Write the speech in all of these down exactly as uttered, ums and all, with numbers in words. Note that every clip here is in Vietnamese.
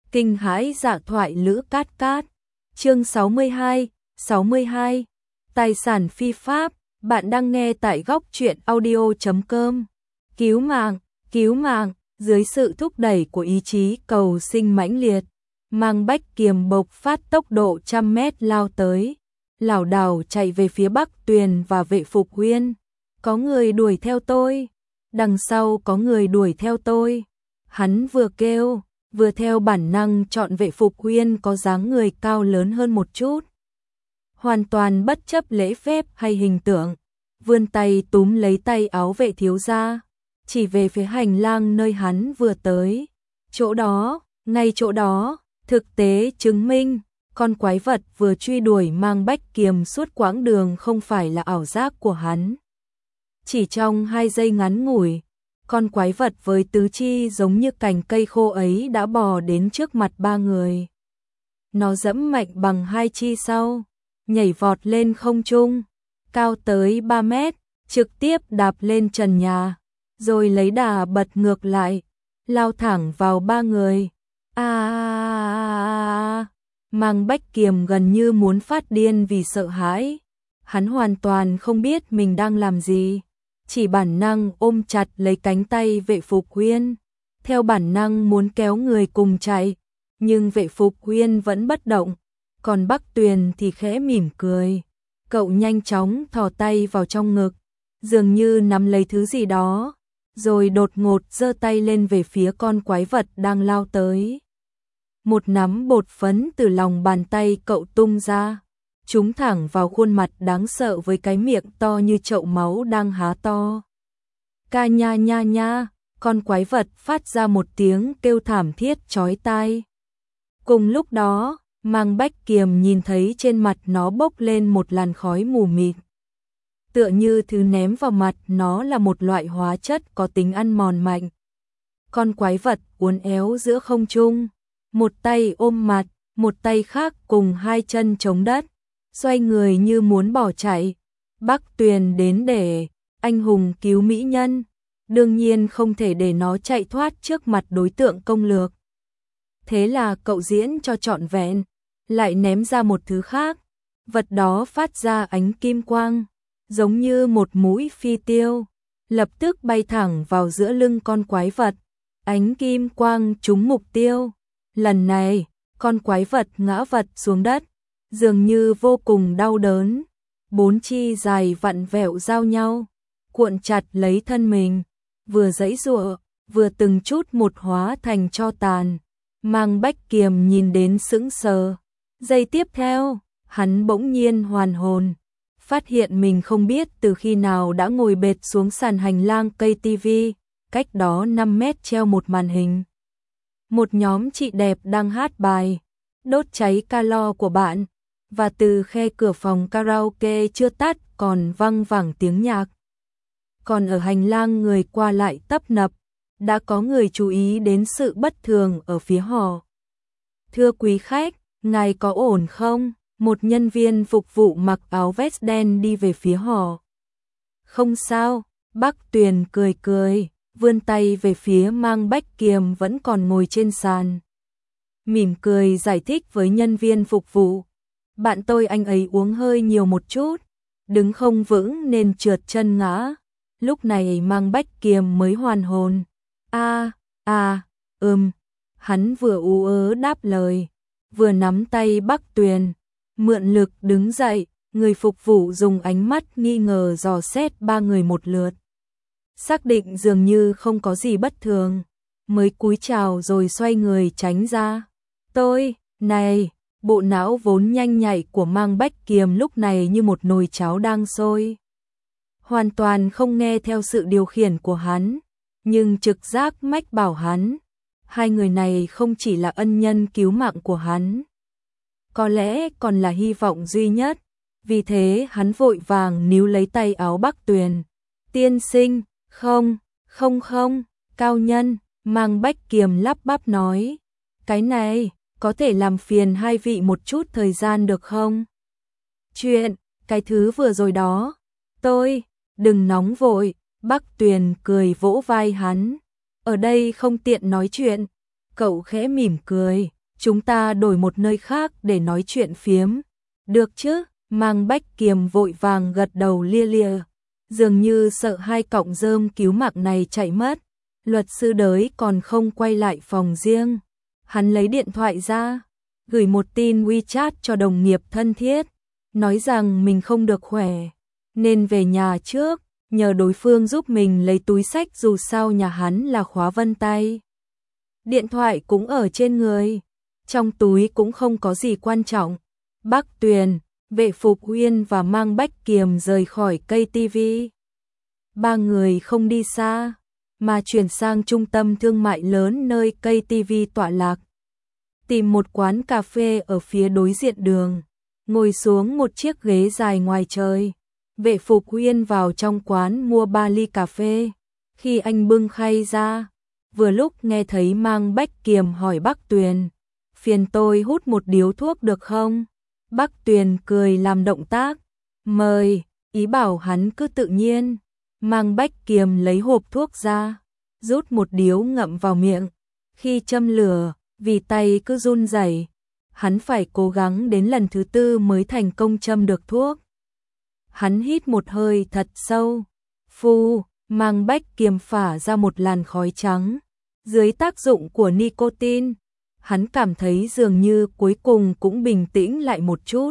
Kinh hãi dạ thoại Lữ Cát Cát. Chương sáu mươi hai, sáu mươi hai. Tài sản phi pháp, bạn đang nghe tại góc truyện audio chấm com. Cứu mạng, cứu mạng, dưới sự thúc đẩy của ý chí cầu sinh mãnh liệt, Mang Bách Kiềm bộc phát tốc độ trăm mét lao tới, lảo đảo chạy về phía Bắc Tuyền và Vệ Phục Huyên. Có người đuổi theo tôi, đằng sau có người đuổi theo tôi. Hắn vừa kêu, vừa theo bản năng chọn Vệ Phục Huyên có dáng người cao lớn hơn một chút. Hoàn toàn bất chấp lễ phép hay hình tượng, vươn tay túm lấy tay áo Vệ thiếu gia, chỉ về phía hành lang nơi hắn vừa tới. Chỗ đó, ngay chỗ đó, thực tế chứng minh, con quái vật vừa truy đuổi Mang Bách Kiềm suốt quãng đường không phải là ảo giác của hắn. Chỉ trong hai giây ngắn ngủi, con quái vật với tứ chi giống như cành cây khô ấy đã bò đến trước mặt ba người. Nó giẫm mạnh bằng hai chi sau, nhảy vọt lên không trung, cao tới ba mét, trực tiếp đạp lên trần nhà, rồi lấy đà bật ngược lại, lao thẳng vào ba người. À, Mang Bách Kiềm gần như muốn phát điên vì sợ hãi. Hắn hoàn toàn không biết mình đang làm gì, chỉ bản năng ôm chặt lấy cánh tay Vệ Phục Huyên, theo bản năng muốn kéo người cùng chạy, nhưng Vệ Phục Huyên vẫn bất động, còn Bắc Tuyền thì khẽ mỉm cười. Cậu nhanh chóng thò tay vào trong ngực, dường như nắm lấy thứ gì đó, rồi đột ngột giơ tay lên về phía con quái vật đang lao tới. Một nắm bột phấn từ lòng bàn tay cậu tung ra, trúng thẳng vào khuôn mặt đáng sợ với cái miệng to như chậu máu đang há to. Ca nha nha nha, con quái vật phát ra một tiếng kêu thảm thiết chói tai. Cùng lúc đó, Mang Bách Kiềm nhìn thấy trên mặt nó bốc lên một làn khói mù mịt. Tựa như thứ ném vào mặt nó là một loại hóa chất có tính ăn mòn mạnh. Con quái vật uốn éo giữa không trung, một tay ôm mặt, một tay khác cùng hai chân chống đất, xoay người như muốn bỏ chạy. Bắc Tuyền đến để anh hùng cứu mỹ nhân, đương nhiên không thể để nó chạy thoát trước mặt đối tượng công lược. Thế là cậu diễn cho trọn vẹn, lại ném ra một thứ khác, vật đó phát ra ánh kim quang, giống như một mũi phi tiêu, lập tức bay thẳng vào giữa lưng con quái vật. Ánh kim quang trúng mục tiêu, lần này, con quái vật ngã vật xuống đất, dường như vô cùng đau đớn, bốn chi dài vặn vẹo giao nhau, cuộn chặt lấy thân mình, vừa giãy giụa, vừa từng chút một hóa thành tro tàn. Mang Bách Kiềm nhìn đến sững sờ. Giây tiếp theo, hắn bỗng nhiên hoàn hồn, phát hiện mình không biết từ khi nào đã ngồi bệt xuống sàn hành lang cây tivi, cách đó năm mét treo một màn hình. Một nhóm chị đẹp đang hát bài Đốt cháy calo của bạn, và từ khe cửa phòng karaoke chưa tắt còn văng vẳng tiếng nhạc. Còn ở hành lang người qua lại tấp nập, đã có người chú ý đến sự bất thường ở phía họ. Thưa quý khách, ngài có ổn không? Một nhân viên phục vụ mặc áo vest đen đi về phía họ. Không sao, Bắc Tuyền cười cười, vươn tay về phía Mang Bách Kiềm vẫn còn ngồi trên sàn. Mỉm cười giải thích với nhân viên phục vụ. Bạn tôi anh ấy uống hơi nhiều một chút, đứng không vững nên trượt chân ngã. Lúc này Mang Bách Kiềm mới hoàn hồn. A, a, ừm, hắn vừa ú ớ đáp lời, vừa nắm tay Bắc Tuyền, mượn lực đứng dậy. Người phục vụ dùng ánh mắt nghi ngờ dò xét ba người một lượt, xác định dường như không có gì bất thường, mới cúi chào rồi xoay người tránh ra. Tôi, này, bộ não vốn nhanh nhạy của Mang Bách Kiềm lúc này như một nồi cháo đang sôi, hoàn toàn không nghe theo sự điều khiển của hắn, nhưng trực giác mách bảo hắn, hai người này không chỉ là ân nhân cứu mạng của hắn, có lẽ còn là hy vọng duy nhất. Vì thế hắn vội vàng níu lấy tay áo Bắc Tuyền. Tiên sinh, không, không không, cao nhân, Mang Bách Kiềm lắp bắp nói. Cái này, có thể làm phiền hai vị một chút thời gian được không? Chuyện, cái thứ vừa rồi đó. Tôi, đừng nóng vội, Bắc Tuyền cười vỗ vai hắn. Ở đây không tiện nói chuyện. Cậu khẽ mỉm cười, chúng ta đổi một nơi khác để nói chuyện phiếm. Được chứ? Mang Bách Kiềm vội vàng gật đầu lia lịa, dường như sợ hai cọng rơm cứu mạng này chạy mất. Luật sư Đới còn không quay lại phòng riêng. Hắn lấy điện thoại ra, gửi một tin WeChat cho đồng nghiệp thân thiết, nói rằng mình không được khỏe, nên về nhà trước, nhờ đối phương giúp mình lấy túi xách dù sao nhà hắn là khóa vân tay. Điện thoại cũng ở trên người, trong túi cũng không có gì quan trọng. Bắc Tuyền, Vệ Phục Uyên và Mang Bách Kiềm rời khỏi cây ti vi. Ba người không đi xa, mà chuyển sang trung tâm thương mại lớn nơi cây ti vi tọa lạc. Tìm một quán cà phê ở phía đối diện đường, ngồi xuống một chiếc ghế dài ngoài trời. Vệ Phục Uyên vào trong quán mua ba ly cà phê. Khi anh bưng khay ra, vừa lúc nghe thấy Mang Bách Kiềm hỏi Bắc Tuyền, phiền tôi hút một điếu thuốc được không? Bắc Tuyền cười làm động tác, mời, ý bảo hắn cứ tự nhiên. Mang Bách Kiềm lấy hộp thuốc ra, rút một điếu ngậm vào miệng. Khi châm lửa, vì tay cứ run rẩy, hắn phải cố gắng đến lần thứ tư mới thành công châm được thuốc. Hắn hít một hơi thật sâu, phu, Mang Bách Kiềm phả ra một làn khói trắng. Dưới tác dụng của nicotine, hắn cảm thấy dường như cuối cùng cũng bình tĩnh lại một chút.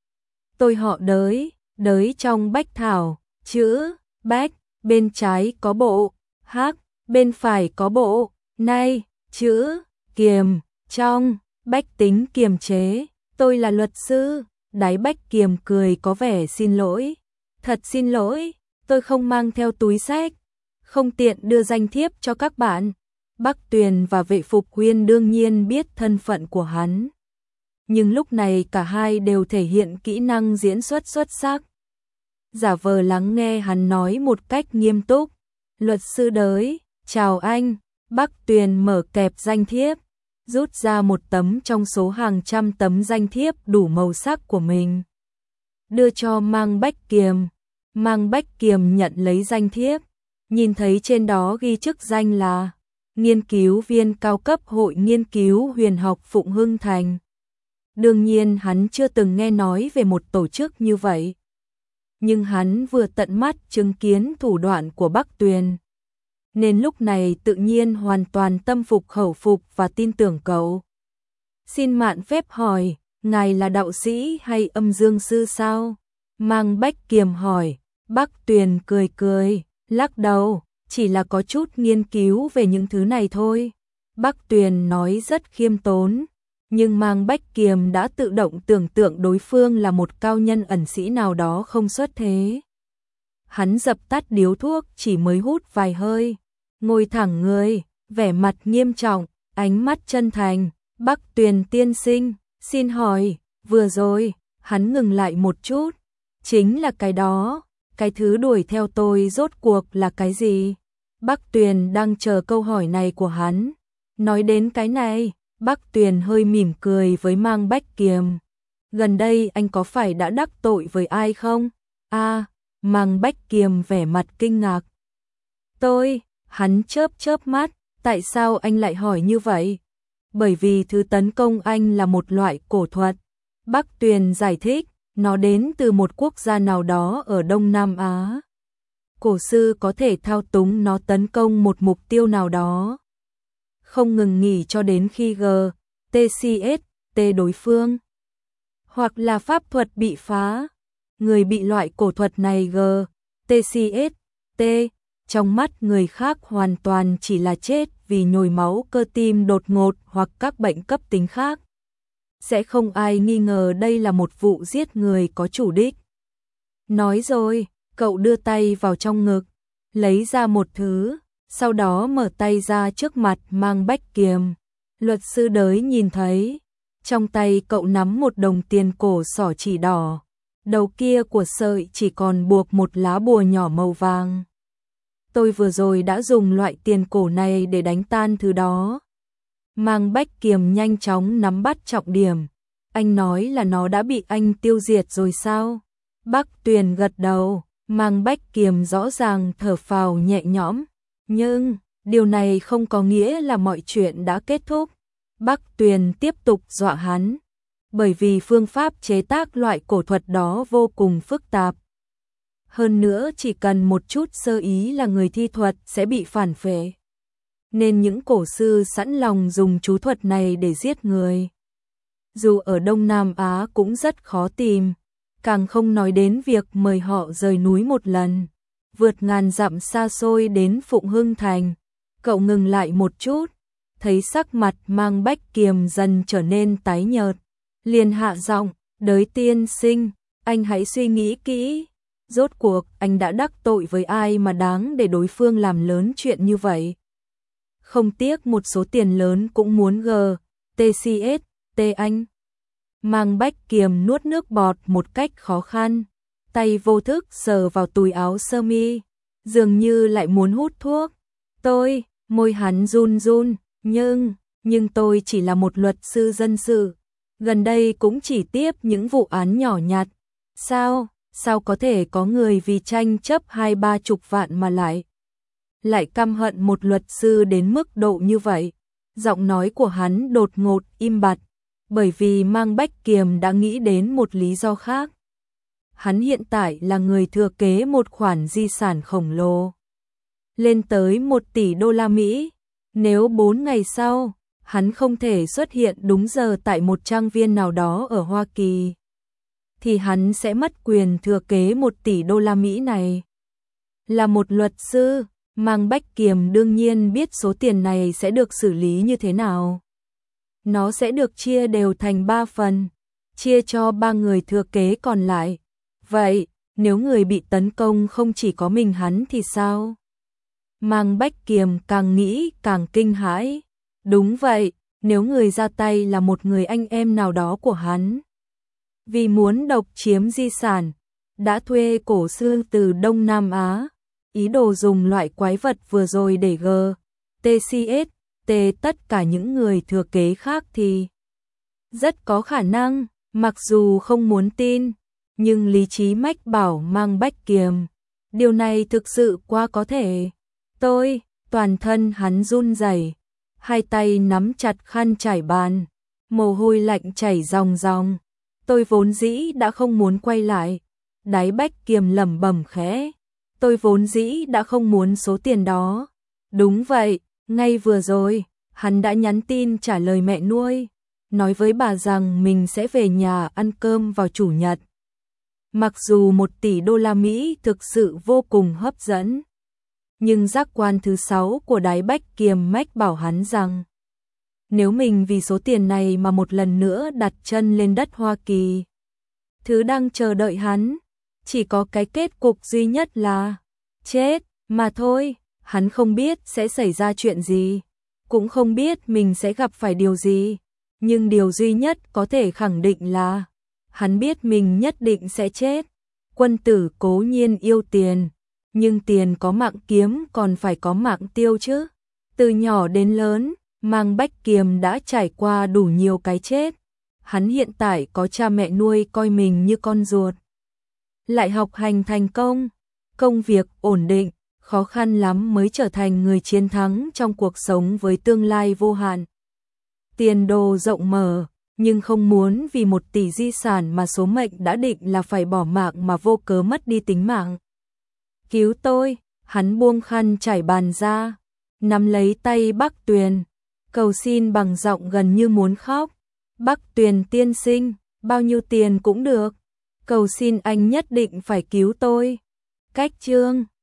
Tôi họ Đới, Đới trong Bách Thảo, chữ Bách, bên trái có bộ Hắc, bên phải có bộ Nay, chữ Kiềm, trong Bách tính kiềm chế. Tôi là luật sư. Đái Bách Kiềm cười có vẻ xin lỗi. Thật xin lỗi, tôi không mang theo túi xách, không tiện đưa danh thiếp cho các bạn. Bắc Tuyền và Vệ Phục Uyên đương nhiên biết thân phận của hắn, nhưng lúc này cả hai đều thể hiện kỹ năng diễn xuất xuất sắc. Giả vờ lắng nghe hắn nói một cách nghiêm túc. Luật sư Đới, chào anh. Bắc Tuyền mở kẹp danh thiếp, rút ra một tấm trong số hàng trăm tấm danh thiếp đủ màu sắc của mình, đưa cho Mang Bách Kiềm. Mang Bách Kiềm nhận lấy danh thiếp, nhìn thấy trên đó ghi chức danh là nghiên cứu viên cao cấp Hội Nghiên cứu Huyền học Phụng Hưng Thành. Đương nhiên hắn chưa từng nghe nói về một tổ chức như vậy, nhưng hắn vừa tận mắt chứng kiến thủ đoạn của Bắc Tuyền, nên lúc này tự nhiên hoàn toàn tâm phục khẩu phục và tin tưởng cậu. Xin mạn phép hỏi, ngài là đạo sĩ hay âm dương sư sao? Mang Bách Kiềm hỏi. Bắc Tuyền cười cười, lắc đầu, chỉ là có chút nghiên cứu về những thứ này thôi. Bắc Tuyền nói rất khiêm tốn, nhưng Mang Bách Kiềm đã tự động tưởng tượng đối phương là một cao nhân ẩn sĩ nào đó không xuất thế. Hắn dập tắt điếu thuốc chỉ mới hút vài hơi, ngồi thẳng người, vẻ mặt nghiêm trọng, ánh mắt chân thành. Bắc Tuyền tiên sinh, xin hỏi, vừa rồi, hắn ngừng lại một chút, chính là cái đó, cái thứ đuổi theo tôi rốt cuộc là cái gì? Bắc Tuyền đang chờ câu hỏi này của hắn. Nói đến cái này, Bắc Tuyền hơi mỉm cười với Mang Bách Kiềm. Gần đây anh có phải đã đắc tội với ai không? À, Mang Bách Kiềm vẻ mặt kinh ngạc. Tôi, hắn chớp chớp mắt, tại sao anh lại hỏi như vậy? Bởi vì thứ tấn công anh là một loại cổ thuật. Bắc Tuyền giải thích, nó đến từ một quốc gia nào đó ở Đông Nam Á. Cổ sư có thể thao túng nó tấn công một mục tiêu nào đó, không ngừng nghỉ cho đến khi G, T C S, T đối phương, hoặc là pháp thuật bị phá. Người bị loại cổ thuật này G, T C S, T, trong mắt người khác hoàn toàn chỉ là chết vì nhồi máu cơ tim đột ngột hoặc các bệnh cấp tính khác. Sẽ không ai nghi ngờ đây là một vụ giết người có chủ đích. Nói rồi, cậu đưa tay vào trong ngực, lấy ra một thứ, sau đó mở tay ra trước mặt Mang Bách Kiềm. Luật sư Đới nhìn thấy, trong tay cậu nắm một đồng tiền cổ xỏ chỉ đỏ, đầu kia của sợi chỉ còn buộc một lá bùa nhỏ màu vàng. Tôi vừa rồi đã dùng loại tiền cổ này để đánh tan thứ đó. Mang Bách Kiềm nhanh chóng nắm bắt trọng điểm. Anh nói là nó đã bị anh tiêu diệt rồi sao? Bắc Tuyền gật đầu, Mang Bách Kiềm rõ ràng thở phào nhẹ nhõm. Nhưng, điều này không có nghĩa là mọi chuyện đã kết thúc. Bắc Tuyền tiếp tục dọa hắn, bởi vì phương pháp chế tác loại cổ thuật đó vô cùng phức tạp. Hơn nữa chỉ cần một chút sơ ý là người thi thuật sẽ bị phản phệ. Nên những cổ sư sẵn lòng dùng chú thuật này để giết người. Dù ở Đông Nam Á cũng rất khó tìm, càng không nói đến việc mời họ rời núi một lần, vượt ngàn dặm xa xôi đến Phụng Hưng Thành. Cậu ngừng lại một chút, thấy sắc mặt Mang Bách Kiềm dần trở nên tái nhợt, liền hạ giọng, "Đới tiên sinh, anh hãy suy nghĩ kỹ, rốt cuộc anh đã đắc tội với ai mà đáng để đối phương làm lớn chuyện như vậy? Không tiếc một số tiền lớn cũng muốn g, tê xê ét, t anh." Mang Bách Kiềm nuốt nước bọt một cách khó khăn, tay vô thức sờ vào túi áo sơ mi, dường như lại muốn hút thuốc. "Tôi", môi hắn run run, "nhưng, nhưng tôi chỉ là một luật sư dân sự, gần đây cũng chỉ tiếp những vụ án nhỏ nhặt. Sao, sao có thể có người vì tranh chấp hai ba chục vạn mà lại lại căm hận một luật sư đến mức độ như vậy?" Giọng nói của hắn đột ngột im bặt, bởi vì Mang Bách Kiềm đã nghĩ đến một lý do khác. Hắn hiện tại là người thừa kế một khoản di sản khổng lồ, lên tới một tỷ đô la Mỹ. Nếu bốn ngày sau, hắn không thể xuất hiện đúng giờ tại một trang viên nào đó ở Hoa Kỳ, thì hắn sẽ mất quyền thừa kế một tỷ đô la Mỹ này. Là một luật sư, Mang Bách Kiềm đương nhiên biết số tiền này sẽ được xử lý như thế nào. Nó sẽ được chia đều thành ba phần, chia cho ba người thừa kế còn lại. Vậy, nếu người bị tấn công không chỉ có mình hắn thì sao? Mang Bách Kiềm càng nghĩ càng kinh hãi. Đúng vậy, nếu người ra tay là một người anh em nào đó của hắn, vì muốn độc chiếm di sản, đã thuê cổ sư từ Đông Nam Á, ý đồ dùng loại quái vật vừa rồi để g, tê xê ét, t tất cả những người thừa kế khác thì rất có khả năng, mặc dù không muốn tin, nhưng lý trí mách bảo Mang Bách Kiềm, điều này thực sự quá có thể. Tôi, toàn thân hắn run rẩy, hai tay nắm chặt khăn trải bàn, mồ hôi lạnh chảy ròng ròng. Tôi vốn dĩ đã không muốn quay lại. Đái Bách Kiềm lẩm bẩm khẽ, tôi vốn dĩ đã không muốn số tiền đó. Đúng vậy, ngay vừa rồi, hắn đã nhắn tin trả lời mẹ nuôi, nói với bà rằng mình sẽ về nhà ăn cơm vào chủ nhật. Mặc dù một tỷ đô la Mỹ thực sự vô cùng hấp dẫn, nhưng giác quan thứ sáu của Đái Bách Kiềm mách bảo hắn rằng, nếu mình vì số tiền này mà một lần nữa đặt chân lên đất Hoa Kỳ, thứ đang chờ đợi hắn chỉ có cái kết cục duy nhất là chết mà thôi. Hắn không biết sẽ xảy ra chuyện gì, cũng không biết mình sẽ gặp phải điều gì, nhưng điều duy nhất có thể khẳng định là hắn biết mình nhất định sẽ chết. Quân tử cố nhiên yêu tiền, nhưng tiền có mạng kiếm còn phải có mạng tiêu chứ. Từ nhỏ đến lớn, Mang Bách Kiềm đã trải qua đủ nhiều cái chết. Hắn hiện tại có cha mẹ nuôi coi mình như con ruột, lại học hành thành công, công việc ổn định, khó khăn lắm mới trở thành người chiến thắng trong cuộc sống với tương lai vô hạn. Tiền đồ rộng mở, nhưng không muốn vì một tỷ di sản mà số mệnh đã định là phải bỏ mạng mà vô cớ mất đi tính mạng. Cứu tôi, hắn buông khăn trải bàn ra, nắm lấy tay Bắc Tuyền, cầu xin bằng giọng gần như muốn khóc. Bắc Tuyền tiên sinh, bao nhiêu tiền cũng được, cầu xin anh nhất định phải cứu tôi. Cách chương